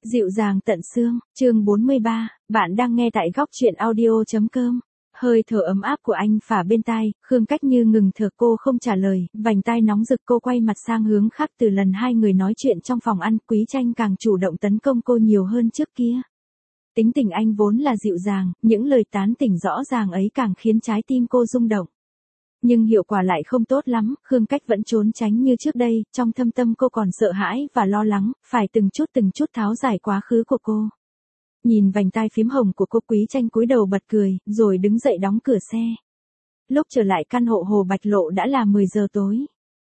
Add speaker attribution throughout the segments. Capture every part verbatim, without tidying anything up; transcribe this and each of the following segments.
Speaker 1: Dịu dàng tận xương, chương bốn mươi ba, bạn đang nghe tại góc truyện audio.com. Hơi thở ấm áp của anh phả bên tai, Khương Cách Như ngừng thở. Cô không trả lời, vành tai nóng rực. Cô quay mặt sang hướng khác. Từ lần hai người nói chuyện trong phòng ăn, Quý Tranh càng chủ động tấn công cô nhiều hơn trước kia. Tính tình anh vốn là dịu dàng, những lời tán tỉnh rõ ràng ấy càng khiến trái tim cô rung động. Nhưng hiệu quả lại không tốt lắm, Khương Cách vẫn trốn tránh như trước đây, trong thâm tâm cô còn sợ hãi và lo lắng, phải từng chút từng chút tháo giải quá khứ của cô. Nhìn vành tai phím hồng của cô, Quý Tranh cúi đầu bật cười, rồi đứng dậy đóng cửa xe. Lúc trở lại căn hộ Hồ Bạch Lộ đã là mười giờ tối.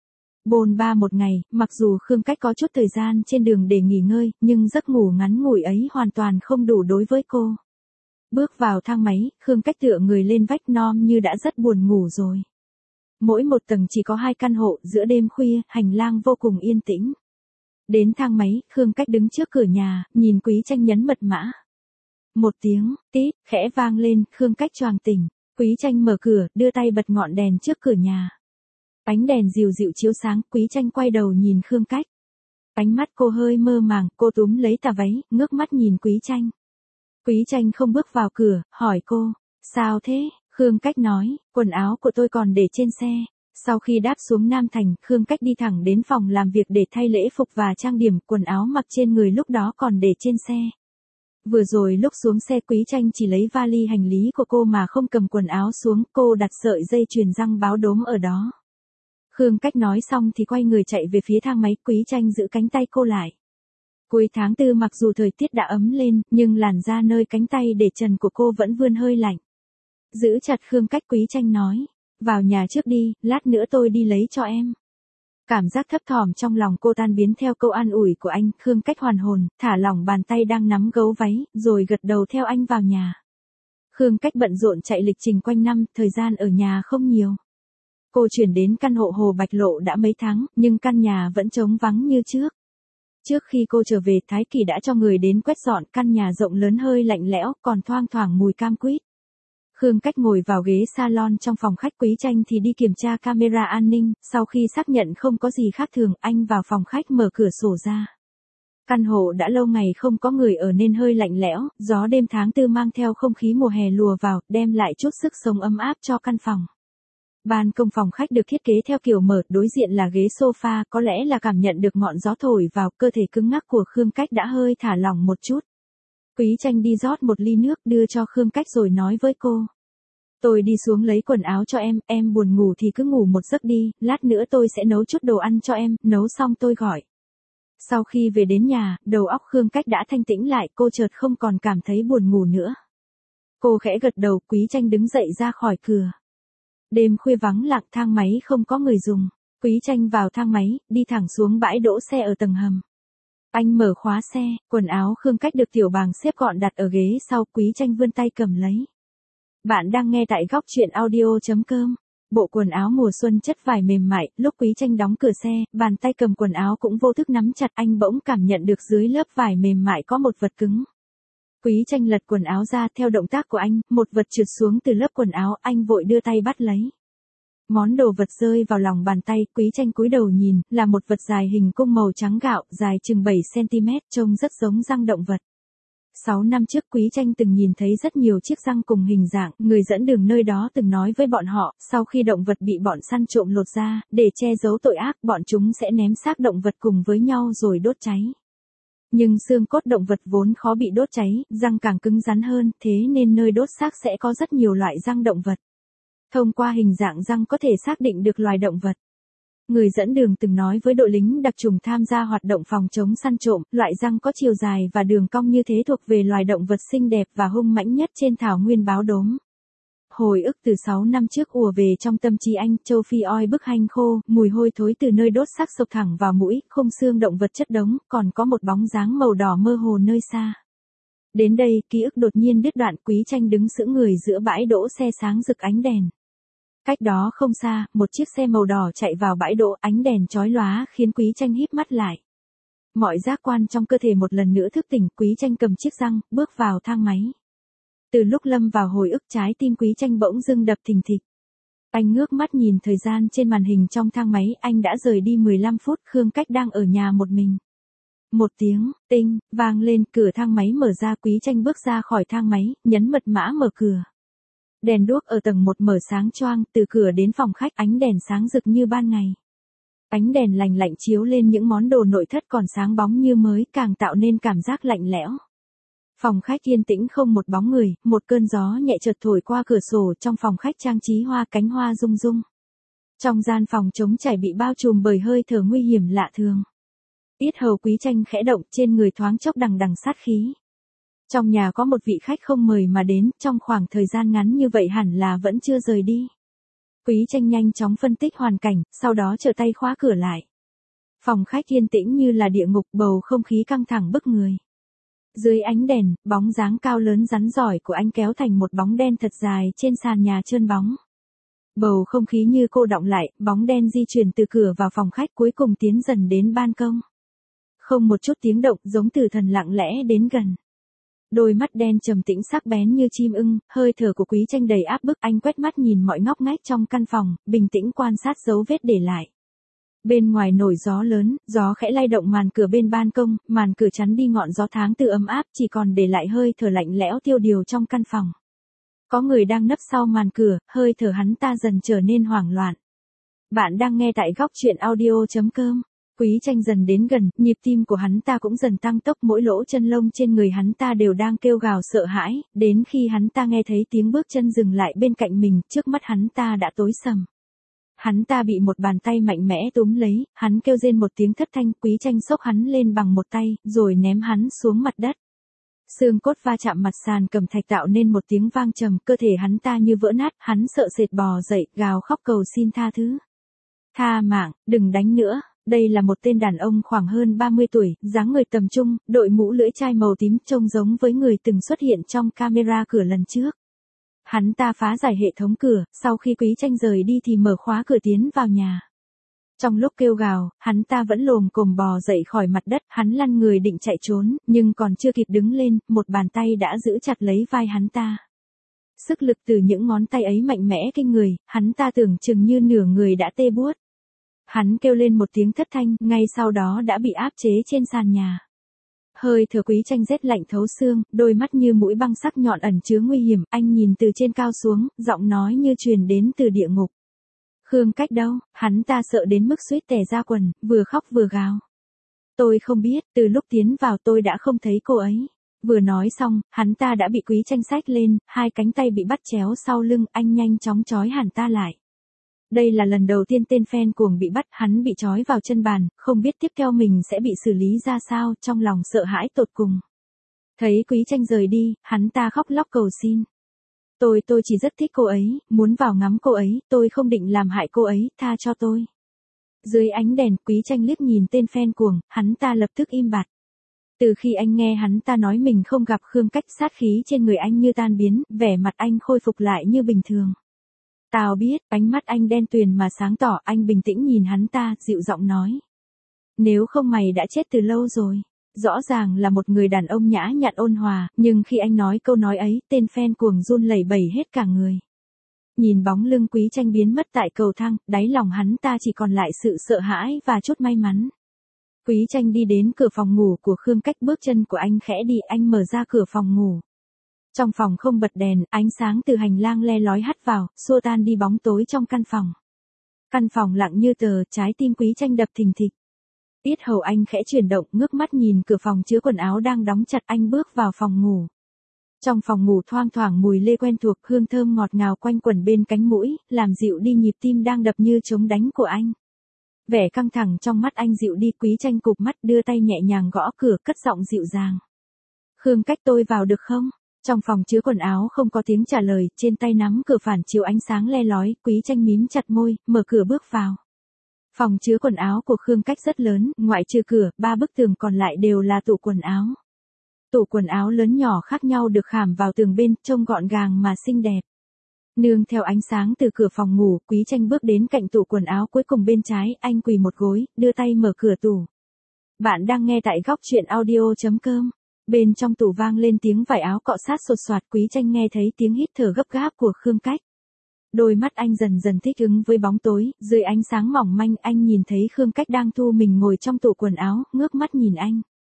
Speaker 1: Bôn ba một ngày, mặc dù Khương Cách có chút thời gian trên đường để nghỉ ngơi, nhưng giấc ngủ ngắn ngủi ấy hoàn toàn không đủ đối với cô. Bước vào thang máy, Khương Cách tựa người lên vách non như đã rất buồn ngủ rồi. Mỗi một tầng chỉ có hai căn hộ, giữa đêm khuya, hành lang vô cùng yên tĩnh. Đến thang máy, Khương Cách đứng trước cửa nhà, nhìn Quý Tranh nhấn mật mã. Một tiếng, tít, khẽ vang lên, Khương Cách choàng tỉnh. Quý Tranh mở cửa, đưa tay bật ngọn đèn trước cửa nhà. Ánh đèn dịu dịu chiếu sáng, Quý Tranh quay đầu nhìn Khương Cách. Ánh mắt cô hơi mơ màng, cô túm lấy tà váy, ngước mắt nhìn Quý Tranh. Quý Tranh không bước vào cửa, hỏi cô, sao thế? Khương Cách nói, quần áo của tôi còn để trên xe. Sau khi đáp xuống Nam Thành, Khương Cách đi thẳng đến phòng làm việc để thay lễ phục và trang điểm. Quần áo mặc trên người lúc đó còn để trên xe. Vừa rồi lúc xuống xe, Quý Tranh chỉ lấy vali hành lý của cô mà không cầm quần áo xuống. Cô đặt sợi dây chuyền răng báo đốm ở đó. Khương Cách nói xong thì quay người chạy về phía thang máy. Quý Tranh giữ cánh tay cô lại. Cuối tháng tư, mặc dù thời tiết đã ấm lên, nhưng làn da nơi cánh tay để trần của cô vẫn vươn hơi lạnh. Giữ chặt Khương Cách, Quý Tranh nói, vào nhà trước đi, lát nữa tôi đi lấy cho em. Cảm giác thấp thỏm trong lòng cô tan biến theo câu an ủi của anh. Khương Cách hoàn hồn, thả lỏng bàn tay đang nắm gấu váy, rồi gật đầu theo anh vào nhà. Khương Cách bận rộn chạy lịch trình quanh năm, thời gian ở nhà không nhiều. Cô chuyển đến căn hộ Hồ Bạch Lộ đã mấy tháng, nhưng căn nhà vẫn trống vắng như trước. Trước khi cô trở về, Thái Kỳ đã cho người đến quét dọn. Căn nhà rộng lớn hơi lạnh lẽo, còn thoang thoảng mùi cam quýt. Khương Cách ngồi vào ghế salon trong phòng khách. Quý Tranh thì đi kiểm tra camera an ninh. Sau khi xác nhận không có gì khác thường, anh vào phòng khách mở cửa sổ ra. Căn hộ đã lâu ngày không có người ở nên hơi lạnh lẽo, gió đêm tháng tư mang theo không khí mùa hè lùa vào, đem lại chút sức sống ấm áp cho căn phòng. Ban công phòng khách được thiết kế theo kiểu mở, đối diện là ghế sofa, có lẽ là cảm nhận được ngọn gió thổi vào, cơ thể cứng ngắc của Khương Cách đã hơi thả lỏng một chút. Quý Tranh đi rót một ly nước đưa cho Khương Cách rồi nói với cô. Tôi đi xuống lấy quần áo cho em, em buồn ngủ thì cứ ngủ một giấc đi, lát nữa tôi sẽ nấu chút đồ ăn cho em, nấu xong tôi gọi. Sau khi về đến nhà, đầu óc Khương Cách đã thanh tĩnh lại, cô chợt không còn cảm thấy buồn ngủ nữa. Cô khẽ gật đầu. Quý Tranh đứng dậy ra khỏi cửa. Đêm khuya vắng lặng, thang máy không có người dùng. Quý Tranh vào thang máy, đi thẳng xuống bãi đỗ xe ở tầng hầm. Anh mở khóa xe, quần áo Khương Cách được Tiểu Bàng xếp gọn đặt ở ghế sau. Quý Tranh vươn tay cầm lấy. Bạn đang nghe tại góc truyện audio.com. Bộ quần áo mùa xuân chất vải mềm mại, lúc Quý Tranh đóng cửa xe, bàn tay cầm quần áo cũng vô thức nắm chặt. Anh bỗng cảm nhận được dưới lớp vải mềm mại có một vật cứng. Quý Tranh lật quần áo ra, theo động tác của anh, một vật trượt xuống từ lớp quần áo. Anh vội đưa tay bắt lấy. Món đồ vật rơi vào lòng bàn tay. Quý Tranh cúi đầu nhìn, là một vật dài hình cung màu trắng gạo, dài chừng bảy xăng-ti-mét, trông rất giống răng động vật. Sáu năm trước, Quý Tranh từng nhìn thấy rất nhiều chiếc răng cùng hình dạng. Người dẫn đường nơi đó từng nói với bọn họ, sau khi động vật bị bọn săn trộm lột ra, để che giấu tội ác, bọn chúng sẽ ném xác động vật cùng với nhau rồi đốt cháy. Nhưng xương cốt động vật vốn khó bị đốt cháy, răng càng cứng rắn hơn, thế nên nơi đốt xác sẽ có rất nhiều loại răng động vật. Thông qua hình dạng răng có thể xác định được loài động vật. Người dẫn đường từng nói với đội lính đặc trùng tham gia hoạt động phòng chống săn trộm, loại răng có chiều dài và đường cong như thế thuộc về loài động vật xinh đẹp và hung mãnh nhất trên thảo nguyên báo đốm. Hồi ức từ sáu năm trước ùa về trong tâm trí anh. Châu Phi oi bức hanh khô, mùi hôi thối từ nơi đốt xác xộc thẳng vào mũi, khung xương động vật chất đống, còn có một bóng dáng màu đỏ mơ hồ nơi xa. Đến đây, ký ức đột nhiên đứt đoạn. Quý Tranh đứng sững người giữa bãi đỗ xe sáng rực ánh đèn. Cách đó không xa, một chiếc xe màu đỏ chạy vào bãi đỗ, ánh đèn chói lóa khiến Quý Tranh híp mắt lại. Mọi giác quan trong cơ thể một lần nữa thức tỉnh. Quý Tranh cầm chiếc răng, bước vào thang máy. Từ lúc lâm vào hồi ức, trái tim Quý Tranh bỗng dưng đập thình thịch. Anh ngước mắt nhìn thời gian trên màn hình trong thang máy. Anh đã rời đi mười lăm phút. Khương Cách đang ở nhà một mình. Một tiếng, tinh, vang lên, cửa thang máy mở ra, Quý Tranh bước ra khỏi thang máy, nhấn mật mã mở cửa. Đèn đuốc ở tầng một mở sáng choang, từ cửa đến phòng khách ánh đèn sáng rực như ban ngày. Ánh đèn lành lạnh chiếu lên những món đồ nội thất còn sáng bóng như mới, càng tạo nên cảm giác lạnh lẽo. Phòng khách yên tĩnh không một bóng người, một cơn gió nhẹ chợt thổi qua cửa sổ, trong phòng khách trang trí hoa cánh hoa rung rung. Trong gian phòng trống trải bị bao trùm bởi hơi thở nguy hiểm lạ thường. Yết hầu Quý Tranh khẽ động, trên người thoáng chốc đằng đằng sát khí. Trong nhà có một vị khách không mời mà đến, trong khoảng thời gian ngắn như vậy hẳn là vẫn chưa rời đi. Quý Tranh nhanh chóng phân tích hoàn cảnh, sau đó trở tay khóa cửa lại. Phòng khách yên tĩnh như là địa ngục, bầu không khí căng thẳng bức người. Dưới ánh đèn, bóng dáng cao lớn rắn giỏi của anh kéo thành một bóng đen thật dài trên sàn nhà trơn bóng. Bầu không khí như cô đọng lại, bóng đen di chuyển từ cửa vào phòng khách cuối cùng tiến dần đến ban công. Không một chút tiếng động, giống tử thần lặng lẽ đến gần. Đôi mắt đen trầm tĩnh sắc bén như chim ưng, hơi thở của Quý Tranh đầy áp bức, anh quét mắt nhìn mọi ngóc ngách trong căn phòng, bình tĩnh quan sát dấu vết để lại. Bên ngoài nổi gió lớn, gió khẽ lay động màn cửa bên ban công, màn cửa chắn đi ngọn gió tháng tư ấm áp, chỉ còn để lại hơi thở lạnh lẽo tiêu điều trong căn phòng. Có người đang nấp sau màn cửa, hơi thở hắn ta dần trở nên hoảng loạn. Bạn đang nghe tại góc truyện audio chấm com. Quý Tranh dần đến gần, nhịp tim của hắn ta cũng dần tăng tốc, mỗi lỗ chân lông trên người hắn ta đều đang kêu gào sợ hãi, đến khi hắn ta nghe thấy tiếng bước chân dừng lại bên cạnh mình, trước mắt hắn ta đã tối sầm. Hắn ta bị một bàn tay mạnh mẽ túm lấy, hắn kêu rên một tiếng thất thanh, Quý Tranh xốc hắn lên bằng một tay, rồi ném hắn xuống mặt đất. Xương cốt va chạm mặt sàn cẩm thạch tạo nên một tiếng vang trầm, cơ thể hắn ta như vỡ nát, hắn sợ sệt bò dậy, gào khóc cầu xin tha thứ. Tha mạng, đừng đánh nữa. Đây là một tên đàn ông khoảng hơn ba mươi tuổi, dáng người tầm trung, đội mũ lưỡi chai màu tím, trông giống với người từng xuất hiện trong camera cửa lần trước. Hắn ta phá giải hệ thống cửa, sau khi Quý Tranh rời đi thì mở khóa cửa tiến vào nhà. Trong lúc kêu gào, hắn ta vẫn lồm cồm bò dậy khỏi mặt đất, hắn lăn người định chạy trốn, nhưng còn chưa kịp đứng lên, một bàn tay đã giữ chặt lấy vai hắn ta. Sức lực từ những ngón tay ấy mạnh mẽ kinh người, hắn ta tưởng chừng như nửa người đã tê buốt. Hắn kêu lên một tiếng thất thanh, ngay sau đó đã bị áp chế trên sàn nhà. Hơi thở Quý Tranh rét lạnh thấu xương, đôi mắt như mũi băng sắc nhọn ẩn chứa nguy hiểm, anh nhìn từ trên cao xuống, giọng nói như truyền đến từ địa ngục. Khương Cách đâu? Hắn ta sợ đến mức suýt tè ra quần, vừa khóc vừa gào. Tôi không biết, từ lúc tiến vào tôi đã không thấy cô ấy. Vừa nói xong, hắn ta đã bị Quý Tranh xách lên, hai cánh tay bị bắt chéo sau lưng, anh nhanh chóng trói hắn ta lại. Đây là lần đầu tiên tên fan cuồng bị bắt, hắn bị trói vào chân bàn, không biết tiếp theo mình sẽ bị xử lý ra sao, trong lòng sợ hãi tột cùng. Thấy Quý Tranh rời đi, hắn ta khóc lóc cầu xin. Tôi tôi chỉ rất thích cô ấy, muốn vào ngắm cô ấy, tôi không định làm hại cô ấy, tha cho tôi. Dưới ánh đèn, Quý Tranh liếc nhìn tên fan cuồng, hắn ta lập tức im bặt. Từ khi anh nghe hắn ta nói mình không gặp Khương Cách, sát khí trên người anh như tan biến, vẻ mặt anh khôi phục lại như bình thường. Tao biết, ánh mắt anh đen tuyền mà sáng tỏ, anh bình tĩnh nhìn hắn ta, dịu giọng nói. Nếu không mày đã chết từ lâu rồi. Rõ ràng là một người đàn ông nhã nhặn ôn hòa, nhưng khi anh nói câu nói ấy, tên fan cuồng run lẩy bẩy hết cả người. Nhìn bóng lưng Quý Tranh biến mất tại cầu thang, đáy lòng hắn ta chỉ còn lại sự sợ hãi và chút may mắn. Quý Tranh đi đến cửa phòng ngủ của Khương Cách, bước chân của anh khẽ đi, anh mở ra cửa phòng ngủ. Trong phòng không bật đèn, ánh sáng từ hành lang le lói hắt vào, xua tan đi bóng tối trong căn phòng. Căn phòng lặng như tờ, trái tim Quý Tranh đập thình thịch. Yết hầu anh khẽ chuyển động, ngước mắt nhìn cửa phòng chứa quần áo đang đóng chặt, anh bước vào phòng ngủ. Trong phòng ngủ thoang thoảng mùi lê quen thuộc, hương thơm ngọt ngào quanh quẩn bên cánh mũi, làm dịu đi nhịp tim đang đập như trống đánh của anh. Vẻ căng thẳng trong mắt anh dịu đi, Quý Tranh cụp mắt đưa tay nhẹ nhàng gõ cửa, cất giọng dịu dàng. Khương Cách, tôi vào được không? Trong phòng chứa quần áo không có tiếng trả lời, trên tay nắm cửa phản chiếu ánh sáng le lói, Quý Tranh mím chặt môi, mở cửa bước vào. Phòng chứa quần áo của Khương Cách rất lớn, ngoại trừ cửa, ba bức tường còn lại đều là tủ quần áo. Tủ quần áo lớn nhỏ khác nhau được khảm vào tường bên, trông gọn gàng mà xinh đẹp. Nương theo ánh sáng từ cửa phòng ngủ, Quý Tranh bước đến cạnh tủ quần áo cuối cùng bên trái, anh quỳ một gối, đưa tay mở cửa tủ. Bạn đang nghe tại góc truyện audio chấm com. Bên trong tủ vang lên tiếng vải áo cọ sát sột soạt, Quý Tranh nghe thấy tiếng hít thở gấp gáp của Khương Cách. Đôi mắt anh dần dần thích ứng với bóng tối, dưới ánh sáng mỏng manh anh nhìn thấy Khương Cách đang thu mình ngồi trong tủ quần áo, ngước mắt nhìn anh.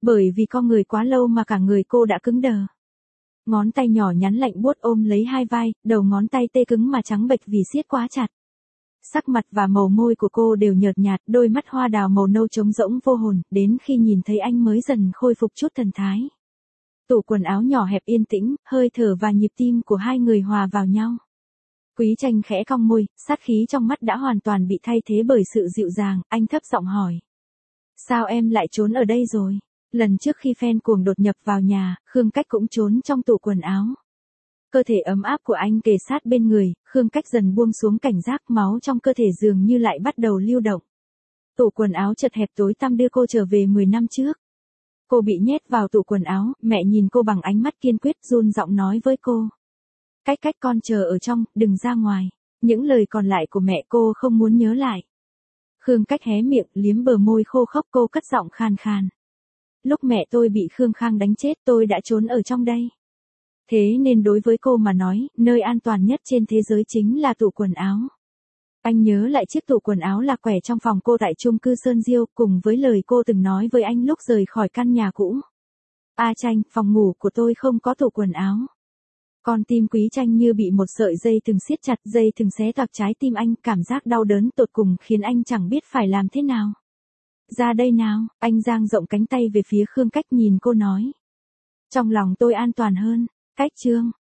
Speaker 1: Bởi vì co người quá lâu mà cả người cô đã cứng đờ. Ngón tay nhỏ nhắn lạnh buốt ôm lấy hai vai, đầu ngón tay tê cứng mà trắng bệch vì siết quá chặt. Sắc mặt và màu môi của cô đều nhợt nhạt, đôi mắt hoa đào màu nâu trống rỗng vô hồn, đến khi nhìn thấy anh mới dần khôi phục chút thần thái. Tủ quần áo nhỏ hẹp yên tĩnh, hơi thở và nhịp tim của hai người hòa vào nhau. Quý Tranh khẽ cong môi, sát khí trong mắt đã hoàn toàn bị thay thế bởi sự dịu dàng, anh thấp giọng hỏi. Sao em lại trốn ở đây rồi? Lần trước khi fan cuồng đột nhập vào nhà, Khương Cách cũng trốn trong tủ quần áo. Cơ thể ấm áp của anh kề sát bên người, Khương Cách dần buông xuống cảnh giác, máu trong cơ thể dường như lại bắt đầu lưu động. Tủ quần áo chật hẹp tối tăm đưa cô trở về mười năm trước. Cô bị nhét vào tủ quần áo, mẹ nhìn cô bằng ánh mắt kiên quyết, run giọng nói với cô. Cách Cách con chờ ở trong, đừng ra ngoài. Những lời còn lại của mẹ cô không muốn nhớ lại. Khương Cách hé miệng, liếm bờ môi khô khốc, cô cất giọng khàn khàn. Lúc mẹ tôi bị Khương Khang đánh chết tôi đã trốn ở trong đây. Thế nên đối với cô mà nói, nơi an toàn nhất trên thế giới chính là tủ quần áo. Anh nhớ lại chiếc tủ quần áo lạc quẻ trong phòng cô tại chung cư Sơn Diêu, cùng với lời cô từng nói với anh lúc rời khỏi căn nhà cũ. A Tranh, phòng ngủ của tôi không có tủ quần áo. Con tim Quý Tranh như bị một sợi dây thừng siết chặt, dây thừng xé toạc trái tim anh, cảm giác đau đớn tột cùng khiến anh chẳng biết phải làm thế nào. Ra đây nào, anh dang rộng cánh tay về phía Khương Cách, nhìn cô nói. Trong lòng tôi an toàn hơn. Cách chương